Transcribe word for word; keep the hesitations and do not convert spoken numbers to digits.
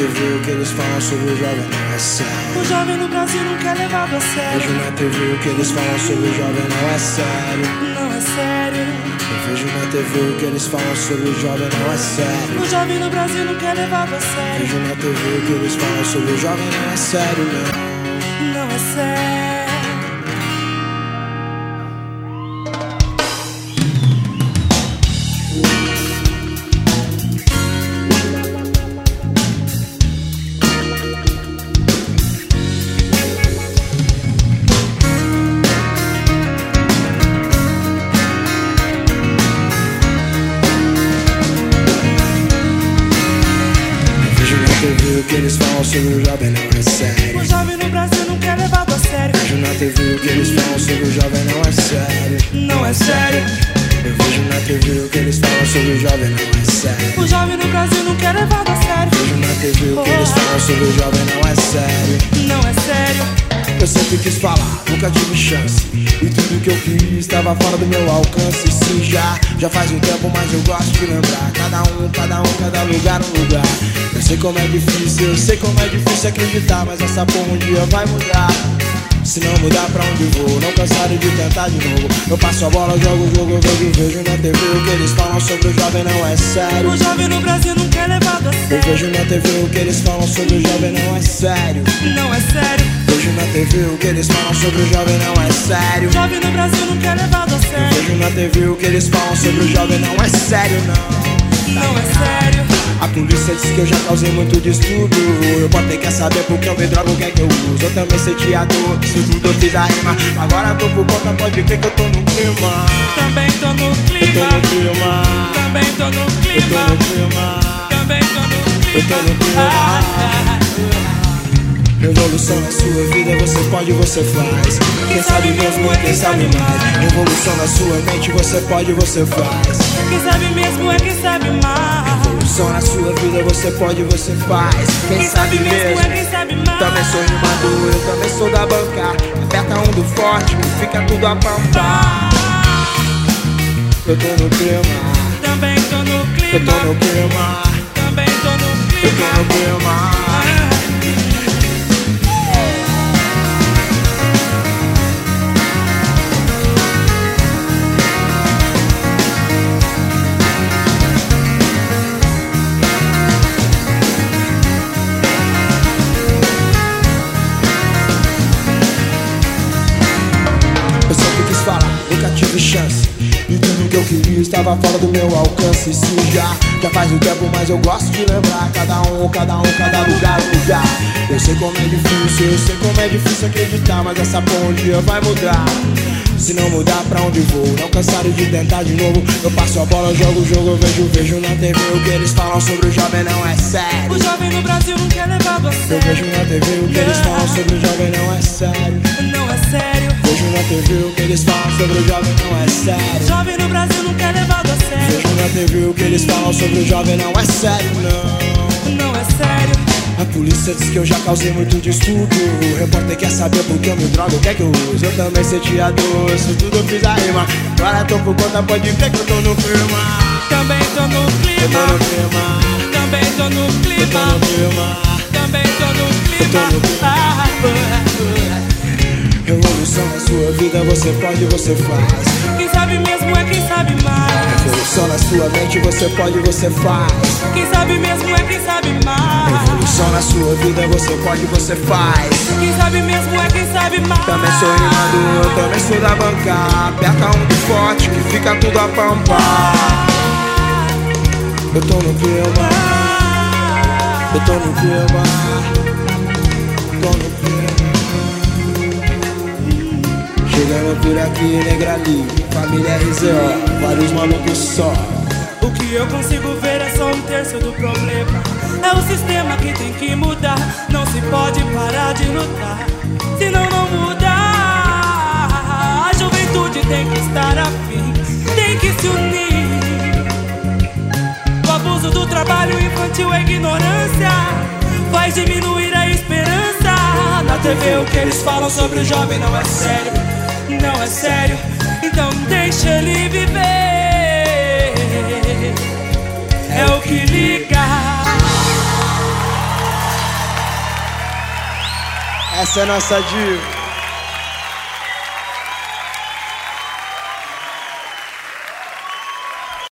V o que eles falam sobre o jovem não é sério. O jovem no Brasil não quer levado a sério. Vejo na T V o que eles falam sobre o jovem não é sério. Não é sério. Eu vejo na T V o que eles falam sobre o jovem não é sério. O jovem no Brasil não quer levado a sério. Vejo na T V o que eles falam sobre o jovem não é sério, não. Não é sério. O que eles falam sobre o jovem não é sério. O jovem no Brasil não quer levado a sério. Vejo na T V o que eles falam sobre o jovem não é sério. Não é sério. Eu vejo na T V o que eles falam sobre o jovem não é sério. O jovem no Brasil não quer levado a sério. Vejo na T V o que eles falam sobre o jovem não é sério. Não é sério. Eu sempre quis falar, nunca tive chance. E tudo que eu quis estava fora do meu alcance. Sim, já, já faz um tempo, mas eu gosto de lembrar. Cada um, cada um, cada lugar, um lugar. Eu sei como é difícil, eu sei como é difícil acreditar, mas essa porra um dia vai mudar. Se não mudar pra onde vou, não cansarei de tentar de novo. Eu passo a bola, jogo o jogo, eu vejo, vejo na T V o que eles falam sobre o jovem não é sério. O jovem no Brasil não quer levado a sério. Eu vejo na T V o que eles falam sobre o jovem não é sério. Não é sério. Vejo na T V o que eles falam sobre o jovem não é sério. O jovem no Brasil não quer levado a sério. Eu vejo na T V o que eles falam sobre o jovem não é sério, não. Não é sério. A polícia diz que eu já causei muito distúrbio. Eu botei quer saber porque eu me drogo, o que é que eu uso. Eu também senti a dor, se tudo eu fiz a rima. Agora tô por conta, pode ver que eu tô no clima. Também tô no Eu clima. tô no clima. Também tô no Eu tô clima. no clima. Também tô no Eu tô no clima. clima. Revolução na sua vida, você pode, você faz. Quem sabe mesmo é quem sabe mais. Revolução na sua mente, você pode, você faz. Quem sabe mesmo é quem sabe mais. Revolução na sua vida, você pode, você faz. Quem sabe mesmo é quem sabe mais. Também sou rimador, eu também sou da banca. Aperta um do forte, que fica tudo a pampar. Eu tô no clima. Também tô no Eu clima. tô no clima. Também tô no Eu clima. tô no clima. Eu sempre quis falar, nunca tive chance. E tudo que eu queria estava fora do meu alcance. Sim, já, já faz um tempo, mas eu gosto de lembrar. Cada um, cada um, cada lugar, um lugar. Eu sei como é difícil, eu sei como é difícil acreditar, mas essa porra um dia vai mudar. Se não mudar pra onde vou, não cansarei de tentar de novo. Eu passo a bola, jogo o jogo, eu vejo, vejo na T V o que eles falam sobre o jovem não é sério. O jovem no Brasil não quer levado a Eu sério. vejo na T V o que eles falam sobre o jovem não é sério. Não é sério. Vejo na T V o que eles falam sobre o jovem não é sério. O jovem no Brasil não quer levado a sério. Vejo na T V o que eles falam sobre o jovem não é sério, não. Não é sério. A polícia diz que eu já causei muito distúrbio. O repórter quer saber por que eu me drogo, o que é que eu uso. Eu também senti a dor, isso tudo eu fiz a rima. Agora tô por conta, pode ver que eu tô no clima. Também tô no Eu tô clima. no clima. Também tô no Eu tô clima. no clima. Também tô no Eu tô no clima. Ah, Revolução na sua vida, você pode, você faz. Quem sabe mesmo é quem sabe mais. Revolução na sua mente, você pode, você faz. Quem sabe mesmo é quem sabe mais. Revolução na sua vida, você pode, você faz. Quem sabe mesmo é quem sabe mais. Também sou rimador, eu também sou da banca. Aperta um do forte que fica tudo a pampar. Eu tô no clima. Eu tô no clima. Tô no clima. Chegando por aqui, Negrali, família R Z O, vários malucos só. O que eu consigo ver é só um terço do problema. É o sistema que tem que mudar. Não se pode parar de lutar, senão não muda. A juventude tem que estar afim, tem que se unir. O abuso do trabalho infantil é ignorância, faz diminuir a esperança. Na T V o que eles falam sobre o jovem não é sério, não é sério. Então deixa ele viver, é o que liga. Essa é nossa diva.